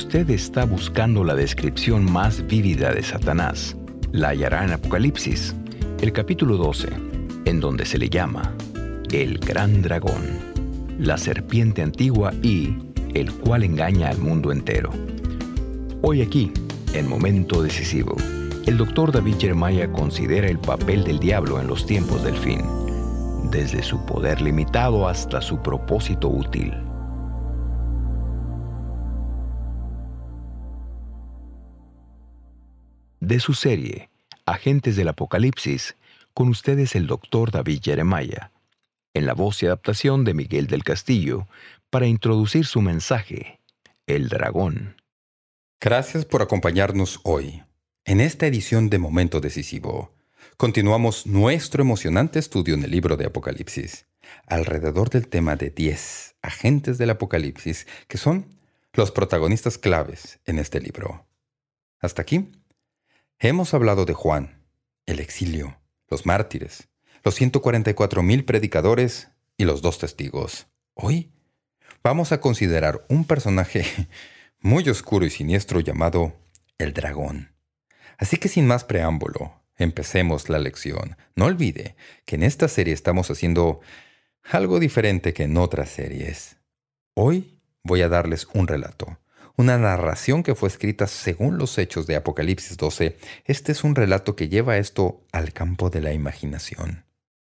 usted está buscando la descripción más vívida de Satanás, la hallará en Apocalipsis, el capítulo 12, en donde se le llama el Gran Dragón, la serpiente antigua y el cual engaña al mundo entero. Hoy aquí, en Momento Decisivo, el Dr. David Jeremiah considera el papel del diablo en los tiempos del fin, desde su poder limitado hasta su propósito útil. De su serie, Agentes del Apocalipsis, con ustedes el Dr. David Jeremiah, en la voz y adaptación de Miguel del Castillo, para introducir su mensaje, El Dragón. Gracias por acompañarnos hoy. En esta edición de Momento Decisivo, continuamos nuestro emocionante estudio en el libro de Apocalipsis, alrededor del tema de 10 agentes del Apocalipsis, que son los protagonistas claves en este libro. Hasta aquí, hemos hablado de Juan, el exilio, los mártires, los 144,000 predicadores y los 2 testigos. Hoy vamos a considerar un personaje muy oscuro y siniestro llamado el dragón. Así que sin más preámbulo, empecemos la lección. No olvide que en esta serie estamos haciendo algo diferente que en otras series. Hoy voy a darles un relato, una narración que fue escrita según los hechos de Apocalipsis 12. Este es un relato que lleva esto al campo de la imaginación.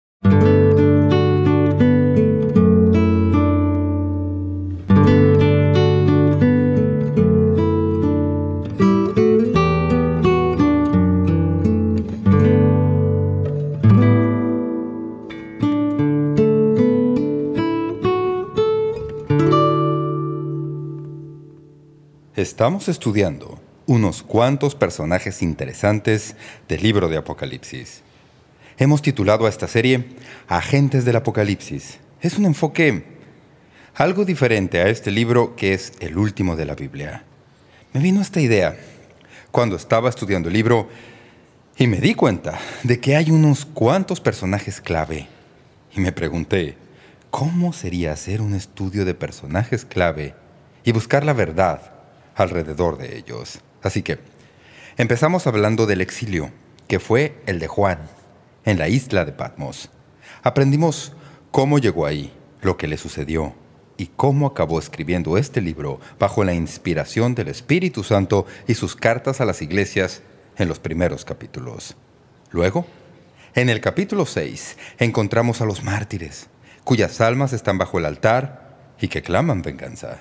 Estamos estudiando unos cuantos personajes interesantes del libro de Apocalipsis. Hemos titulado a esta serie Agentes del Apocalipsis. Es un enfoque algo diferente a este libro que es el último de la Biblia. Me vino esta idea cuando estaba estudiando el libro y me di cuenta de que hay unos cuantos personajes clave. Y me pregunté, ¿cómo sería hacer un estudio de personajes clave y buscar la verdad alrededor de ellos? Así que empezamos hablando del exilio, que fue el de Juan, en la isla de Patmos. Aprendimos cómo llegó ahí, lo que le sucedió, y cómo acabó escribiendo este libro bajo la inspiración del Espíritu Santo y sus cartas a las iglesias en los primeros capítulos. Luego, en el capítulo 6, encontramos a los mártires, cuyas almas están bajo el altar y que claman venganza.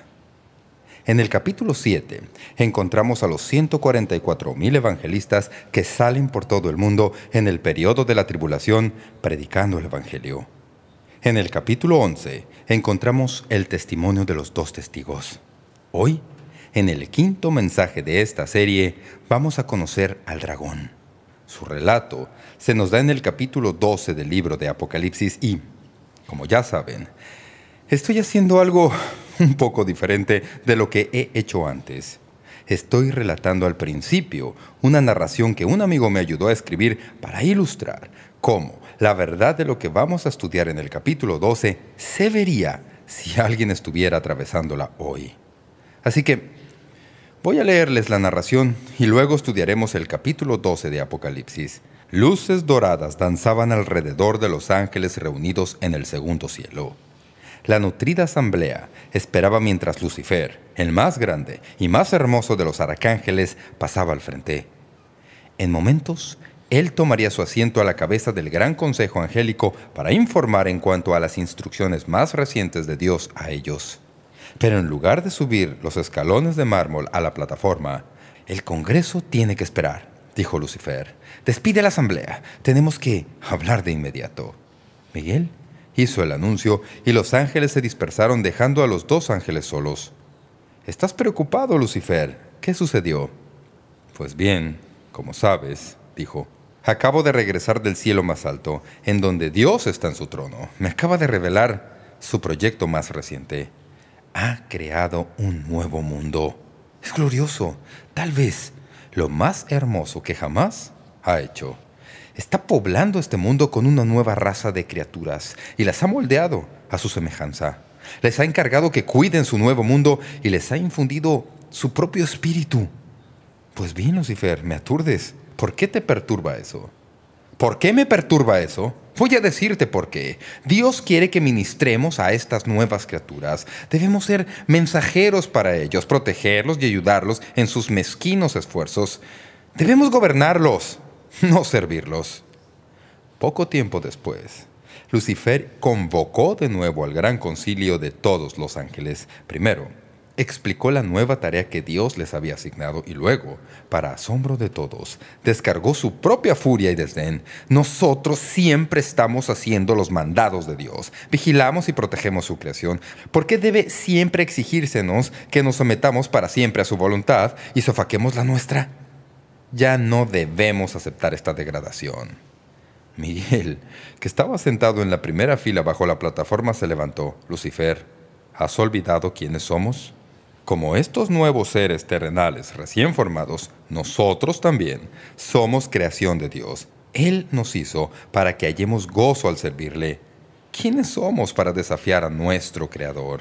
En el capítulo 7 encontramos a los 144,000 evangelistas que salen por todo el mundo en el periodo de la tribulación predicando el evangelio. En el capítulo 11 encontramos el testimonio de los 2 testigos. Hoy, en el quinto mensaje de esta serie, vamos a conocer al dragón. Su relato se nos da en el capítulo 12 del libro de Apocalipsis y, como ya saben, estoy haciendo algo un poco diferente de lo que he hecho antes. Estoy relatando al principio una narración que un amigo me ayudó a escribir para ilustrar cómo la verdad de lo que vamos a estudiar en el capítulo 12 se vería si alguien estuviera atravesándola hoy. Así que voy a leerles la narración y luego estudiaremos el capítulo 12 de Apocalipsis. Luces doradas danzaban alrededor de los ángeles reunidos en el segundo cielo. La nutrida asamblea esperaba mientras Lucifer, el más grande y más hermoso de los arcángeles, pasaba al frente. En momentos, él tomaría su asiento a la cabeza del gran consejo angélico para informar en cuanto a las instrucciones más recientes de Dios a ellos. Pero en lugar de subir los escalones de mármol a la plataforma, «El Congreso tiene que esperar», dijo Lucifer. «Despide a la asamblea. Tenemos que hablar de inmediato». Miguel hizo el anuncio y los ángeles se dispersaron dejando a los 2 ángeles solos. «¿Estás preocupado, Lucifer? ¿Qué sucedió?» «Pues bien, como sabes», dijo, «acabo de regresar del cielo más alto, en donde Dios está en su trono. Me acaba de revelar su proyecto más reciente. Ha creado un nuevo mundo. Es glorioso, tal vez lo más hermoso que jamás ha hecho. Está poblando este mundo con una nueva raza de criaturas y las ha moldeado a su semejanza. Les ha encargado que cuiden su nuevo mundo y les ha infundido su propio espíritu. Pues bien, Lucifer, me aturdes. ¿Por qué te perturba eso? ¿Por qué me perturba eso? Voy a decirte por qué. Dios quiere que ministremos a estas nuevas criaturas. Debemos ser mensajeros para ellos, protegerlos y ayudarlos en sus mezquinos esfuerzos. Debemos gobernarlos, no servirlos. Poco tiempo después, Lucifer convocó de nuevo al gran concilio de todos los ángeles. Primero, explicó la nueva tarea que Dios les había asignado y luego, para asombro de todos, descargó su propia furia y desdén. Nosotros siempre estamos haciendo los mandados de Dios. Vigilamos y protegemos su creación. ¿Por qué debe siempre exigírsenos que nos sometamos para siempre a su voluntad y sofoquemos la nuestra? Ya no debemos aceptar esta degradación. Miguel, que estaba sentado en la primera fila bajo la plataforma, se levantó. Lucifer, ¿has olvidado quiénes somos? Como estos nuevos seres terrenales recién formados, nosotros también somos creación de Dios. Él nos hizo para que hallemos gozo al servirle. ¿Quiénes somos para desafiar a nuestro Creador?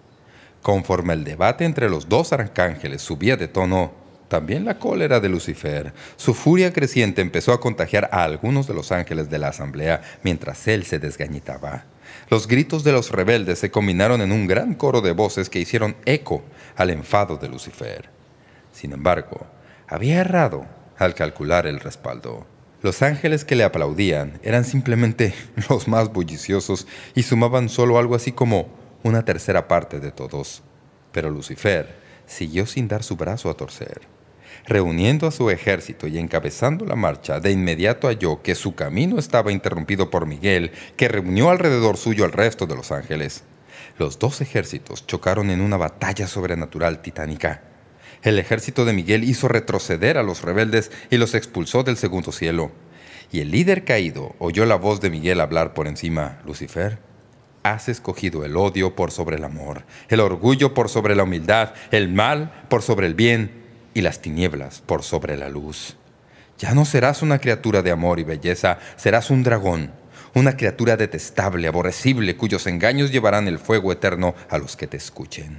Conforme el debate entre los dos arcángeles subía de tono, también la cólera de Lucifer, su furia creciente empezó a contagiar a algunos de los ángeles de la asamblea mientras él se desgañitaba. Los gritos de los rebeldes se combinaron en un gran coro de voces que hicieron eco al enfado de Lucifer. Sin embargo, había errado al calcular el respaldo. Los ángeles que le aplaudían eran simplemente los más bulliciosos y sumaban solo algo así como una tercera parte de todos. Pero Lucifer siguió sin dar su brazo a torcer. Reuniendo a su ejército y encabezando la marcha, de inmediato halló que su camino estaba interrumpido por Miguel, que reunió alrededor suyo al resto de los ángeles. Los dos ejércitos chocaron en una batalla sobrenatural titánica. El ejército de Miguel hizo retroceder a los rebeldes y los expulsó del segundo cielo. Y el líder caído oyó la voz de Miguel hablar por encima. Lucifer, has escogido el odio por sobre el amor, el orgullo por sobre la humildad, el mal por sobre el bien y las tinieblas por sobre la luz. Ya no serás una criatura de amor y belleza, serás un dragón, una criatura detestable, aborrecible, cuyos engaños llevarán el fuego eterno a los que te escuchen.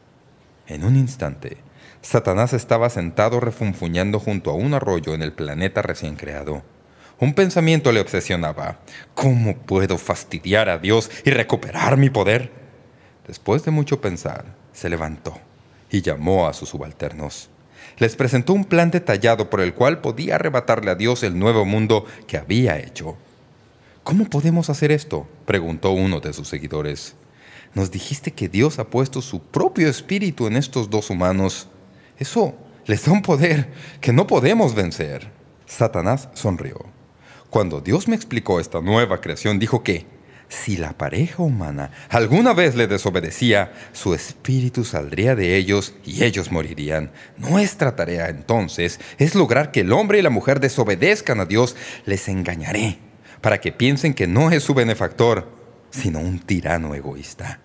En un instante, Satanás estaba sentado refunfuñando junto a un arroyo en el planeta recién creado. Un pensamiento le obsesionaba. ¿Cómo puedo fastidiar a Dios y recuperar mi poder? Después de mucho pensar, se levantó y llamó a sus subalternos. Les presentó un plan detallado por el cual podía arrebatarle a Dios el nuevo mundo que había hecho. ¿Cómo podemos hacer esto?, preguntó uno de sus seguidores. Nos dijiste que Dios ha puesto su propio espíritu en estos dos humanos. Eso les da un poder que no podemos vencer. Satanás sonrió. Cuando Dios me explicó esta nueva creación, dijo que si la pareja humana alguna vez le desobedecía, su espíritu saldría de ellos y ellos morirían. Nuestra tarea, entonces, es lograr que el hombre y la mujer desobedezcan a Dios. Les engañaré para que piensen que no es su benefactor, sino un tirano egoísta.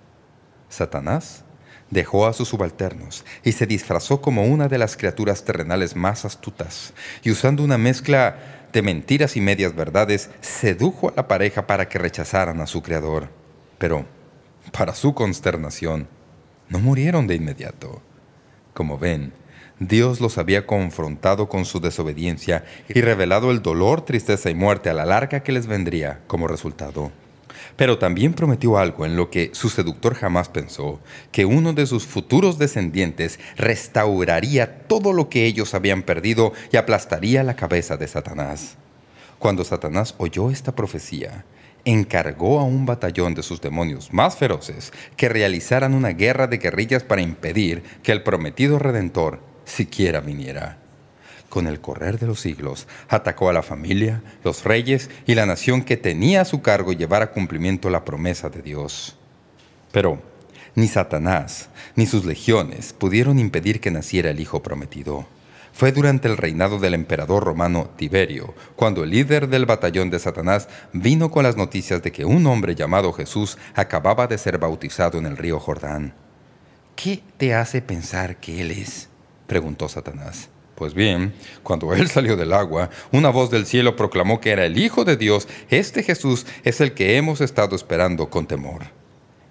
Satanás dejó a sus subalternos y se disfrazó como una de las criaturas terrenales más astutas, y usando una mezcla de mentiras y medias verdades, sedujo a la pareja para que rechazaran a su creador. Pero, para su consternación, no murieron de inmediato. Como ven, Dios los había confrontado con su desobediencia y revelado el dolor, tristeza y muerte a la larga que les vendría como resultado. Pero también prometió algo en lo que su seductor jamás pensó, que uno de sus futuros descendientes restauraría todo lo que ellos habían perdido y aplastaría la cabeza de Satanás. Cuando Satanás oyó esta profecía, encargó a un batallón de sus demonios más feroces que realizaran una guerra de guerrillas para impedir que el prometido Redentor siquiera viniera. Con el correr de los siglos, atacó a la familia, los reyes y la nación que tenía a su cargo llevar a cumplimiento la promesa de Dios. Pero ni Satanás ni sus legiones pudieron impedir que naciera el Hijo prometido. Fue durante el reinado del emperador romano Tiberio, cuando el líder del batallón de Satanás vino con las noticias de que un hombre llamado Jesús acababa de ser bautizado en el río Jordán. «¿Qué te hace pensar que él es?», preguntó Satanás. Pues bien, cuando él salió del agua, una voz del cielo proclamó que era el Hijo de Dios. Este Jesús es el que hemos estado esperando con temor.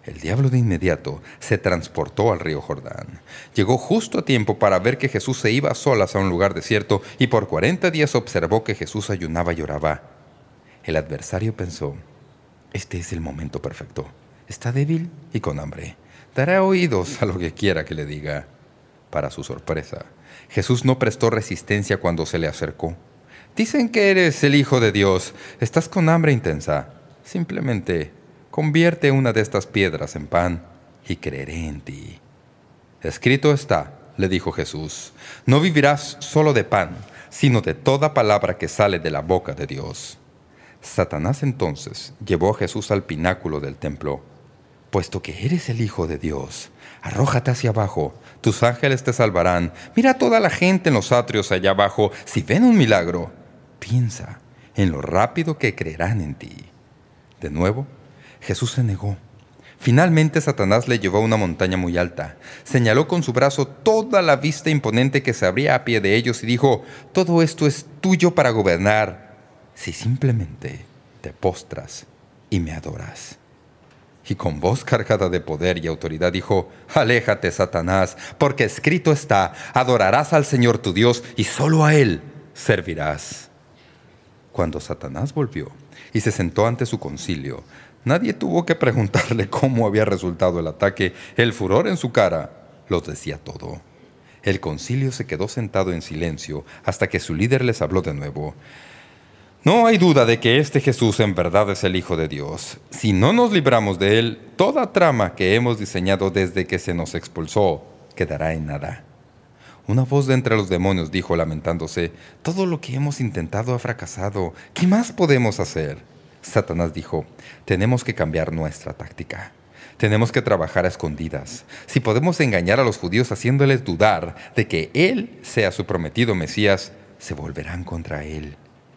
El diablo de inmediato se transportó al río Jordán. Llegó justo a tiempo para ver que Jesús se iba a solas a un lugar desierto y por 40 días observó que Jesús ayunaba y oraba. El adversario pensó: este es el momento perfecto. Está débil y con hambre. Dará oídos a lo que quiera que le diga. Para su sorpresa, Jesús no prestó resistencia cuando se le acercó. Dicen que eres el Hijo de Dios. Estás con hambre intensa. Simplemente convierte una de estas piedras en pan y creeré en ti. Escrito está, le dijo Jesús, no vivirás solo de pan, sino de toda palabra que sale de la boca de Dios. Satanás entonces llevó a Jesús al pináculo del templo. Puesto que eres el Hijo de Dios, arrójate hacia abajo, tus ángeles te salvarán. Mira a toda la gente en los atrios allá abajo. Si ven un milagro, piensa en lo rápido que creerán en ti. De nuevo, Jesús se negó. Finalmente Satanás le llevó a una montaña muy alta. Señaló con su brazo toda la vista imponente que se abría a pie de ellos y dijo: todo esto es tuyo para gobernar, si simplemente te postras y me adoras. Y con voz cargada de poder y autoridad dijo: aléjate, Satanás, porque escrito está, adorarás al Señor tu Dios y solo a Él servirás. Cuando Satanás volvió y se sentó ante su concilio, nadie tuvo que preguntarle cómo había resultado el ataque. El furor en su cara los decía todo. El concilio se quedó sentado en silencio hasta que su líder les habló de nuevo. No hay duda de que este Jesús en verdad es el Hijo de Dios. Si no nos libramos de Él, toda trama que hemos diseñado desde que se nos expulsó quedará en nada. Una voz de entre los demonios dijo lamentándose: todo lo que hemos intentado ha fracasado. ¿Qué más podemos hacer? Satanás dijo: tenemos que cambiar nuestra táctica. Tenemos que trabajar a escondidas. Si podemos engañar a los judíos haciéndoles dudar de que Él sea su prometido Mesías, se volverán contra Él.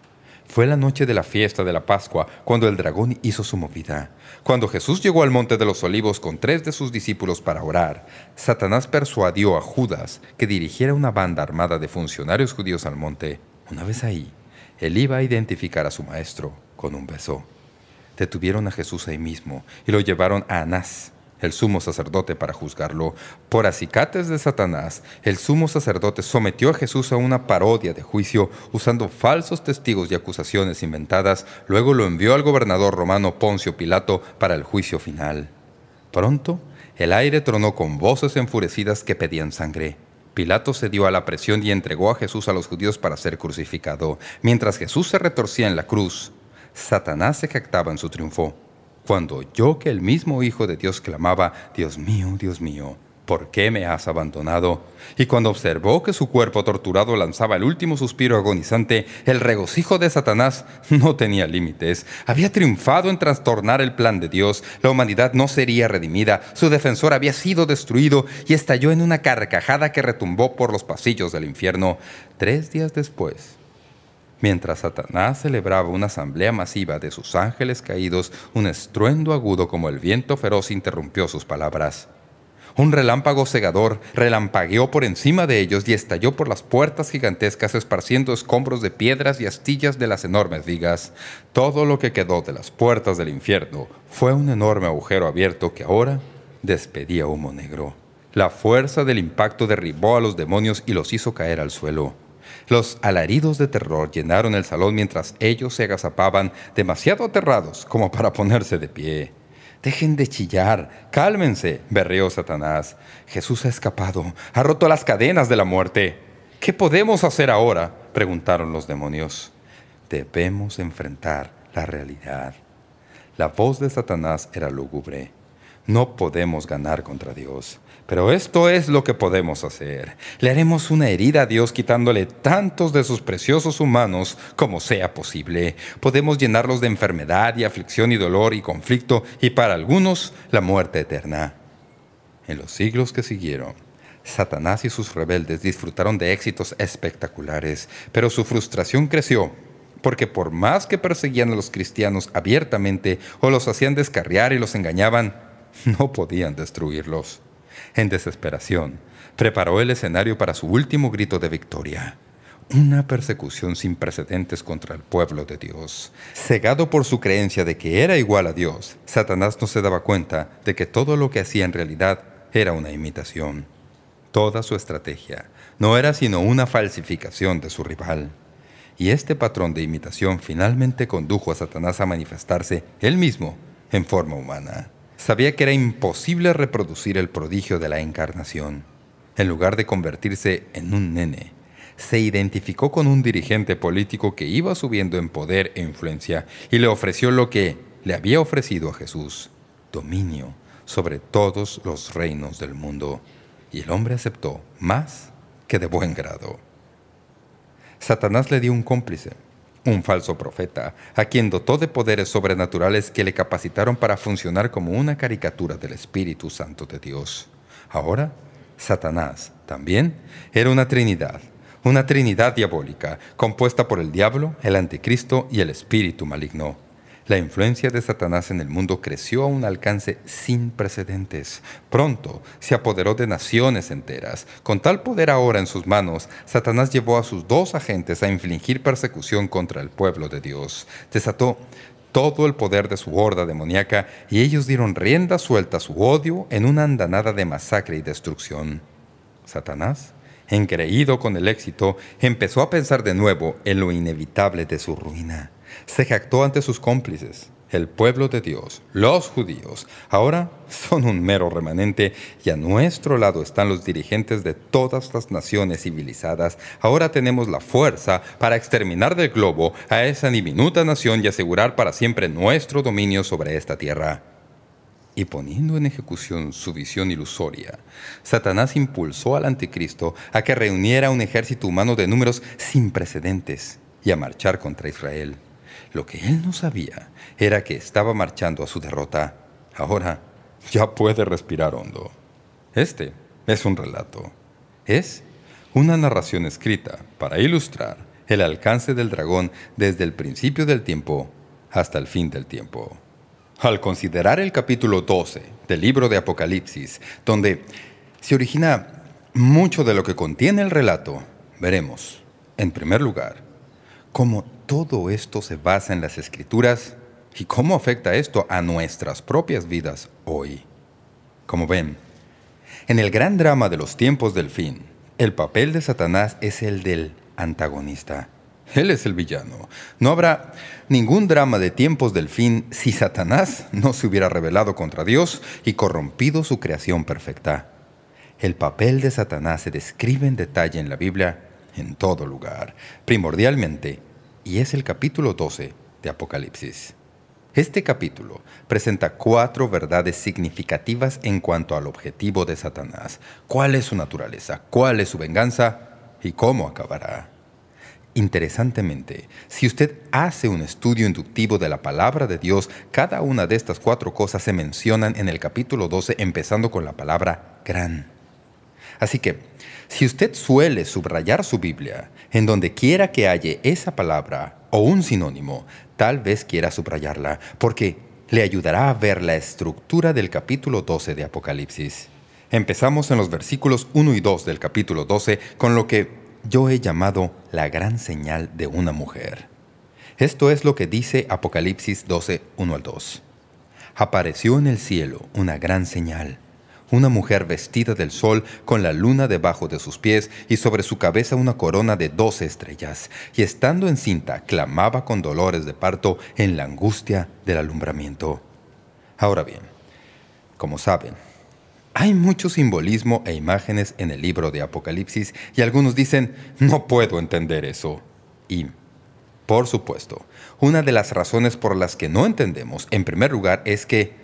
Fue la noche de la fiesta de la Pascua cuando el dragón hizo su movida. Cuando Jesús llegó al Monte de los Olivos con 3 de sus discípulos para orar, Satanás persuadió a Judas que dirigiera una banda armada de funcionarios judíos al monte. Una vez ahí, él iba a identificar a su maestro con un beso. Detuvieron a Jesús ahí mismo y lo llevaron a Anás, el sumo sacerdote, para juzgarlo. Por acicates de Satanás, el sumo sacerdote sometió a Jesús a una parodia de juicio usando falsos testigos y acusaciones inventadas. Luego lo envió al gobernador romano Poncio Pilato para el juicio final. Pronto, el aire tronó con voces enfurecidas que pedían sangre. Pilato cedió a la presión y entregó a Jesús a los judíos para ser crucificado. Mientras Jesús se retorcía en la cruz, Satanás se jactaba en su triunfo. Cuando oyó que el mismo Hijo de Dios clamaba: Dios mío, ¿por qué me has abandonado? Y cuando observó que su cuerpo torturado lanzaba el último suspiro agonizante, el regocijo de Satanás no tenía límites. Había triunfado en trastornar el plan de Dios. La humanidad no sería redimida. Su defensor había sido destruido y estalló en una carcajada que retumbó por los pasillos del infierno. 3 días después, mientras Satanás celebraba una asamblea masiva de sus ángeles caídos, un estruendo agudo como el viento feroz interrumpió sus palabras. Un relámpago cegador relampagueó por encima de ellos y estalló por las puertas gigantescas, esparciendo escombros de piedras y astillas de las enormes vigas. Todo lo que quedó de las puertas del infierno fue un enorme agujero abierto que ahora despedía humo negro. La fuerza del impacto derribó a los demonios y los hizo caer al suelo. Los alaridos de terror llenaron el salón mientras ellos se agazapaban, demasiado aterrados como para ponerse de pie. «Dejen de chillar, cálmense», berreó Satanás. «Jesús ha escapado, ha roto las cadenas de la muerte». «¿Qué podemos hacer ahora?», preguntaron los demonios. «Debemos enfrentar la realidad». La voz de Satanás era lúgubre. «No podemos ganar contra Dios. Pero esto es lo que podemos hacer. Le haremos una herida a Dios quitándole tantos de sus preciosos humanos como sea posible. Podemos llenarlos de enfermedad y aflicción y dolor y conflicto y para algunos la muerte eterna». En los siglos que siguieron, Satanás y sus rebeldes disfrutaron de éxitos espectaculares, pero su frustración creció porque por más que perseguían a los cristianos abiertamente o los hacían descarriar y los engañaban, no podían destruirlos. En desesperación, preparó el escenario para su último grito de victoria. una persecución sin precedentes contra el pueblo de Dios. Cegado por su creencia de que era igual a Dios, Satanás no se daba cuenta de que todo lo que hacía en realidad era una imitación. Toda su estrategia no era sino una falsificación de su rival. Y este patrón de imitación finalmente condujo a Satanás a manifestarse él mismo en forma humana. Sabía que era imposible reproducir el prodigio de la encarnación. En lugar de convertirse en un nene, se identificó con un dirigente político que iba subiendo en poder e influencia y le ofreció lo que le había ofrecido a Jesús: dominio sobre todos los reinos del mundo. Y el hombre aceptó más que de buen grado. Satanás le dio un cómplice, un falso profeta, a quien dotó de poderes sobrenaturales que le capacitaron para funcionar como una caricatura del Espíritu Santo de Dios. Ahora, Satanás también era una trinidad diabólica, compuesta por el diablo, el anticristo y el espíritu maligno. La influencia de Satanás en el mundo creció a un alcance sin precedentes. Pronto se apoderó de naciones enteras. Con tal poder ahora en sus manos, Satanás llevó a sus 2 agentes a infligir persecución contra el pueblo de Dios. Desató todo el poder de su horda demoníaca y ellos dieron rienda suelta a su odio en una andanada de masacre y destrucción. Satanás, engreído con el éxito, empezó a pensar de nuevo en lo inevitable de su ruina. Se jactó ante sus cómplices, el pueblo de Dios, los judíos. Ahora son un mero remanente y a nuestro lado están los dirigentes de todas las naciones civilizadas. Ahora tenemos la fuerza para exterminar del globo a esa diminuta nación y asegurar para siempre nuestro dominio sobre esta tierra. Y poniendo en ejecución su visión ilusoria, Satanás impulsó al anticristo a que reuniera un ejército humano de números sin precedentes y a marchar contra Israel. Lo que él no sabía era que estaba marchando a su derrota. Ahora ya puede respirar hondo. Este es un relato. Es una narración escrita para ilustrar el alcance del dragón desde el principio del tiempo hasta el fin del tiempo. Al considerar el capítulo 12 del libro de Apocalipsis, donde se origina mucho de lo que contiene el relato, veremos, en primer lugar, cómo todo esto se basa en las Escrituras y cómo afecta esto a nuestras propias vidas hoy. Como ven, en el gran drama de los tiempos del fin, el papel de Satanás es el del antagonista. Él es el villano. No habrá ningún drama de tiempos del fin si Satanás no se hubiera rebelado contra Dios y corrompido su creación perfecta. El papel de Satanás se describe en detalle en la Biblia en todo lugar, primordialmente, y es el capítulo 12 de Apocalipsis. Este capítulo presenta 4 verdades significativas en cuanto al objetivo de Satanás: cuál es su naturaleza, cuál es su venganza y cómo acabará. Interesantemente, si usted hace un estudio inductivo de la palabra de Dios, cada una de estas 4 cosas se mencionan en el capítulo 12, empezando con la palabra gran. Así que, si usted suele subrayar su Biblia, en donde quiera que halle esa palabra o un sinónimo, tal vez quiera subrayarla, porque le ayudará a ver la estructura del capítulo 12 de Apocalipsis. Empezamos en los versículos 1 y 2 del capítulo 12 con lo que yo he llamado la gran señal de una mujer. Esto es lo que dice Apocalipsis 12, 1 al 2. Apareció en el cielo una gran señal, una mujer vestida del sol con la luna debajo de sus pies y sobre su cabeza una corona de 12 estrellas, y estando encinta clamaba con dolores de parto en la angustia del alumbramiento. Ahora bien, como saben, hay mucho simbolismo e imágenes en el libro de Apocalipsis y algunos dicen, no puedo entender eso. Y, por supuesto, una de las razones por las que no entendemos, en primer lugar, es que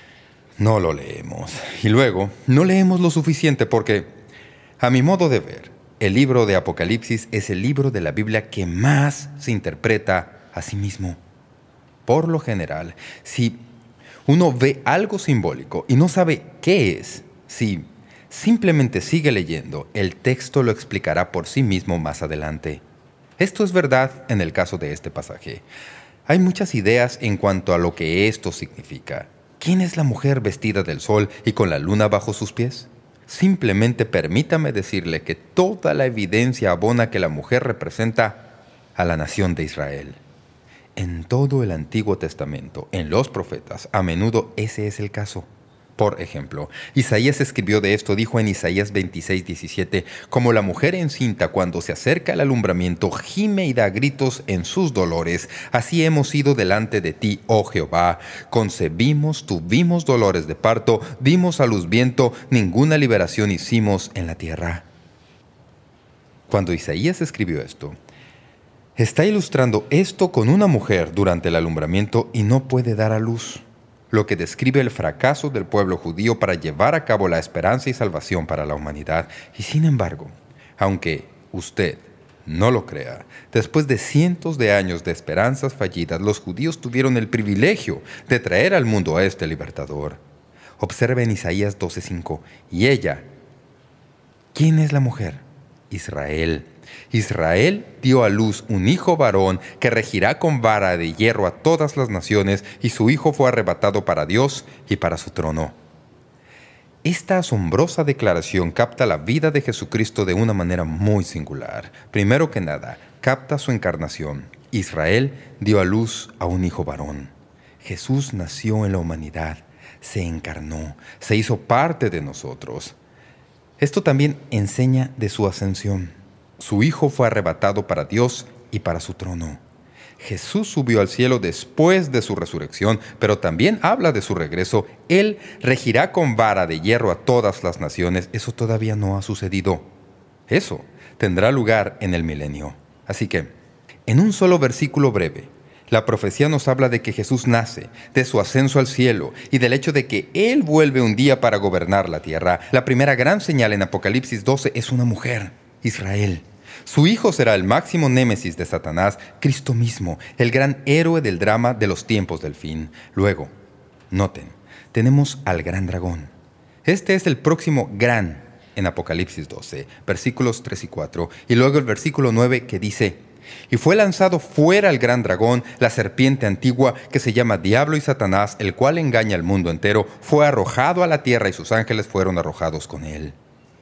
no lo leemos. Y luego, no leemos lo suficiente porque, a mi modo de ver, el libro de Apocalipsis es el libro de la Biblia que más se interpreta a sí mismo. Por lo general, si uno ve algo simbólico y no sabe qué es, si simplemente sigue leyendo, el texto lo explicará por sí mismo más adelante. Esto es verdad en el caso de este pasaje. Hay muchas ideas en cuanto a lo que esto significa. ¿Quién es la mujer vestida del sol y con la luna bajo sus pies? Simplemente permítame decirle que toda la evidencia abona que la mujer representa a la nación de Israel. En todo el Antiguo Testamento, en los profetas, a menudo ese es el caso. Por ejemplo, Isaías escribió de esto, dijo en Isaías 26:17, «Como la mujer encinta cuando se acerca al alumbramiento, gime y da gritos en sus dolores, así hemos ido delante de ti, oh Jehová. Concebimos, tuvimos dolores de parto, dimos a luz viento, ninguna liberación hicimos en la tierra». Cuando Isaías escribió esto, está ilustrando esto con una mujer durante el alumbramiento y no puede dar a luz, lo que describe el fracaso del pueblo judío para llevar a cabo la esperanza y salvación para la humanidad. Y sin embargo, aunque usted no lo crea, después de cientos de años de esperanzas fallidas, los judíos tuvieron el privilegio de traer al mundo a este libertador. Observe en Isaías 12:5, y ella, ¿quién es la mujer? Israel. Israel dio a luz un hijo varón que regirá con vara de hierro a todas las naciones, y su hijo fue arrebatado para Dios y para su trono. Esta asombrosa declaración capta la vida de Jesucristo de una manera muy singular. Primero que nada, capta su encarnación. Israel dio a luz a un hijo varón. Jesús nació en la humanidad, se encarnó, se hizo parte de nosotros. Esto también enseña de su ascensión. Su Hijo fue arrebatado para Dios y para su trono. Jesús subió al cielo después de su resurrección, pero también habla de su regreso. Él regirá con vara de hierro a todas las naciones. Eso todavía no ha sucedido. Eso tendrá lugar en el milenio. Así que, en un solo versículo breve, la profecía nos habla de que Jesús nace, de su ascenso al cielo y del hecho de que Él vuelve un día para gobernar la tierra. La primera gran señal en Apocalipsis 12 es una mujer, Israel. Su hijo será el máximo némesis de Satanás, Cristo mismo, el gran héroe del drama de los tiempos del fin. Luego, noten, tenemos al gran dragón. Este es el próximo gran en Apocalipsis 12, versículos 3 y 4. Y luego el versículo 9 que dice: «Y fue lanzado fuera el gran dragón, la serpiente antigua, que se llama Diablo y Satanás, el cual engaña al mundo entero. Fue arrojado a la tierra y sus ángeles fueron arrojados con él».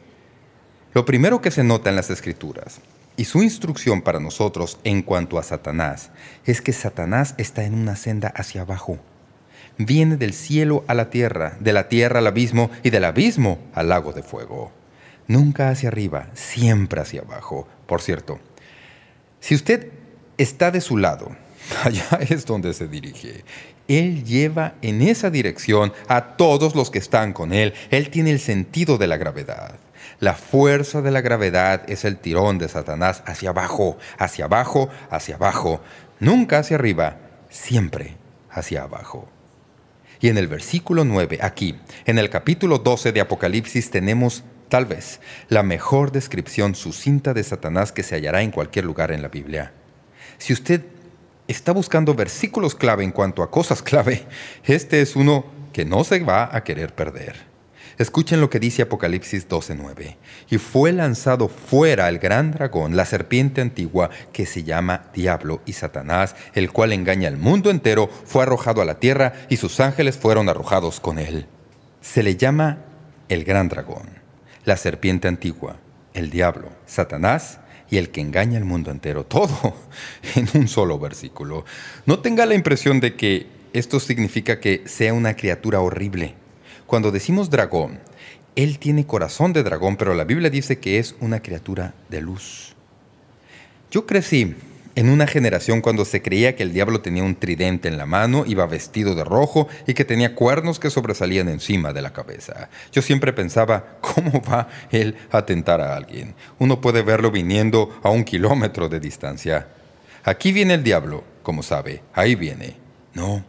Lo primero que se nota en las Escrituras y su instrucción para nosotros en cuanto a Satanás es que Satanás está en una senda hacia abajo. Viene del cielo a la tierra, de la tierra al abismo y del abismo al lago de fuego. Nunca hacia arriba, siempre hacia abajo. Por cierto, si usted está de su lado, allá es donde se dirige. Él lleva en esa dirección a todos los que están con él. Él tiene el sentido de la gravedad. La fuerza de la gravedad es el tirón de Satanás hacia abajo, hacia abajo, hacia abajo. Nunca hacia arriba, siempre hacia abajo. Y en el versículo 9, aquí, en el capítulo 12 de Apocalipsis, tenemos tal vez la mejor descripción sucinta de Satanás que se hallará en cualquier lugar en la Biblia. Si usted está buscando versículos clave en cuanto a cosas clave, este es uno que no se va a querer perder. Escuchen lo que dice Apocalipsis 12:9. «Y fue lanzado fuera el gran dragón, la serpiente antigua, que se llama Diablo y Satanás, el cual engaña al mundo entero, fue arrojado a la tierra y sus ángeles fueron arrojados con él». Se le llama el gran dragón, la serpiente antigua, el diablo, Satanás y el que engaña al mundo entero. Todo en un solo versículo. No tenga la impresión de que esto significa que sea una criatura horrible. Cuando decimos dragón, él tiene corazón de dragón, pero la Biblia dice que es una criatura de luz. Yo crecí en una generación cuando se creía que el diablo tenía un tridente en la mano, iba vestido de rojo y que tenía cuernos que sobresalían encima de la cabeza. Yo siempre pensaba, ¿cómo va él a tentar a alguien? Uno puede verlo viniendo a 1 kilómetro de distancia. Aquí viene el diablo, como sabe, ahí viene. No.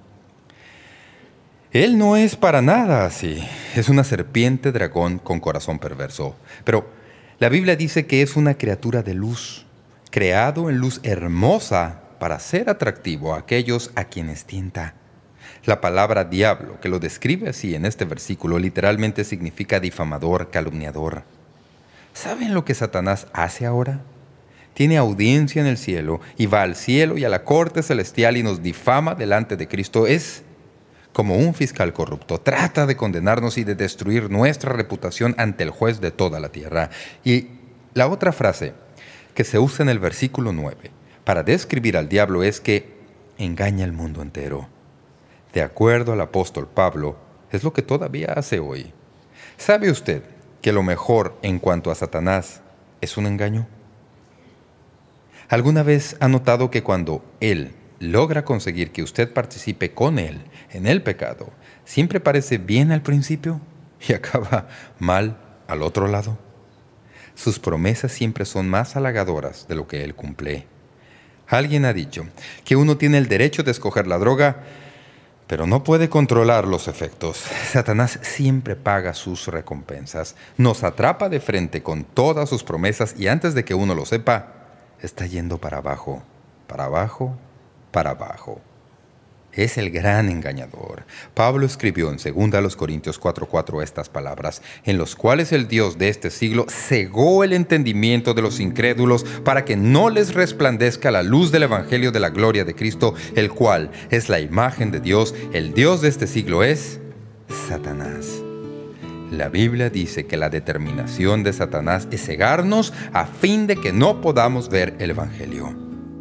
Él no es para nada así. Es una serpiente dragón con corazón perverso. Pero la Biblia dice que es una criatura de luz, creado en luz hermosa para ser atractivo a aquellos a quienes tienta. La palabra diablo, que lo describe así en este versículo, literalmente significa difamador, calumniador. ¿Saben lo que Satanás hace ahora? Tiene audiencia en el cielo y va al cielo y a la corte celestial y nos difama delante de Cristo. Es como un fiscal corrupto, trata de condenarnos y de destruir nuestra reputación ante el juez de toda la tierra. Y la otra frase que se usa en el versículo 9 para describir al diablo es que engaña al mundo entero. De acuerdo al apóstol Pablo, es lo que todavía hace hoy. ¿Sabe usted que lo mejor en cuanto a Satanás es un engaño? ¿Alguna vez ha notado que cuando él logra conseguir que usted participe con él en el pecado, siempre parece bien al principio y acaba mal al otro lado? Sus promesas siempre son más halagadoras de lo que él cumple. Alguien ha dicho que uno tiene el derecho de escoger la droga, pero no puede controlar los efectos. Satanás siempre paga sus recompensas. Nos atrapa de frente con todas sus promesas y antes de que uno lo sepa, está yendo para abajo, para abajo, para abajo. Es el gran engañador. Pablo escribió en 2 Corintios 4:4 estas palabras, en los cuales el Dios de este siglo cegó el entendimiento de los incrédulos para que no les resplandezca la luz del evangelio de la gloria de Cristo, el cual es la imagen de Dios. El Dios de este siglo es Satanás. La Biblia dice que la determinación de Satanás es cegarnos a fin de que no podamos ver el evangelio.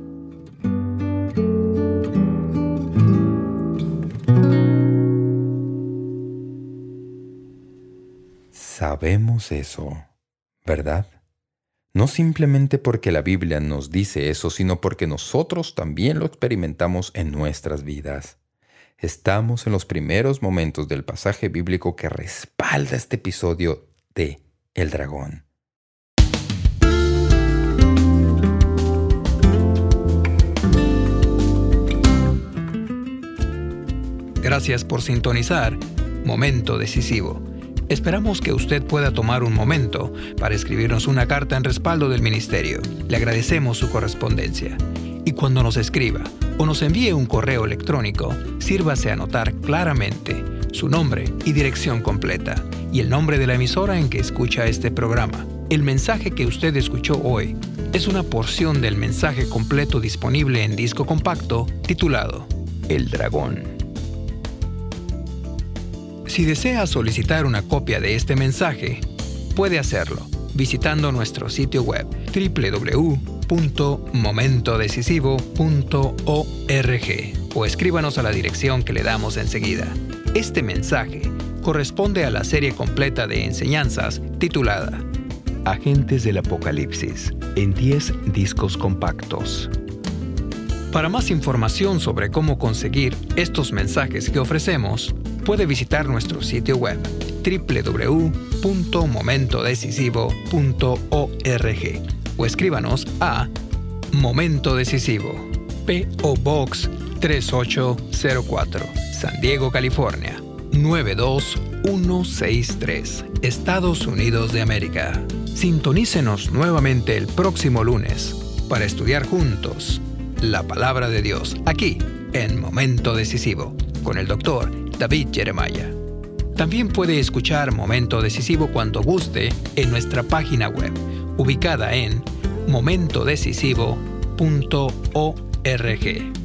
Sabemos eso, ¿verdad? No simplemente porque la Biblia nos dice eso, sino porque nosotros también lo experimentamos en nuestras vidas. Estamos en los primeros momentos del pasaje bíblico que respalda este episodio de El Dragón. Gracias por sintonizar Momento Decisivo. Esperamos que usted pueda tomar un momento para escribirnos una carta en respaldo del ministerio. Le agradecemos su correspondencia. Y cuando nos escriba o nos envíe un correo electrónico, sírvase a anotar claramente su nombre y dirección completa y el nombre de la emisora en que escucha este programa. El mensaje que usted escuchó hoy es una porción del mensaje completo disponible en disco compacto titulado El Dragón. Si desea solicitar una copia de este mensaje, puede hacerlo visitando nuestro sitio web www.momentodecisivo.org o escríbanos a la dirección que le damos enseguida. Este mensaje corresponde a la serie completa de enseñanzas titulada Agentes del Apocalipsis, en 10 discos compactos. Para más información sobre cómo conseguir estos mensajes que ofrecemos, puede visitar nuestro sitio web www.momentodecisivo.org o escríbanos a Momento Decisivo, P.O. Box 3804, San Diego, California, 92163, Estados Unidos de América. Sintonícenos nuevamente el próximo lunes para estudiar juntos la Palabra de Dios, aquí en Momento Decisivo, con el Dr. David Jeremiah. También puede escuchar Momento Decisivo cuando guste en nuestra página web, ubicada en momentodecisivo.org.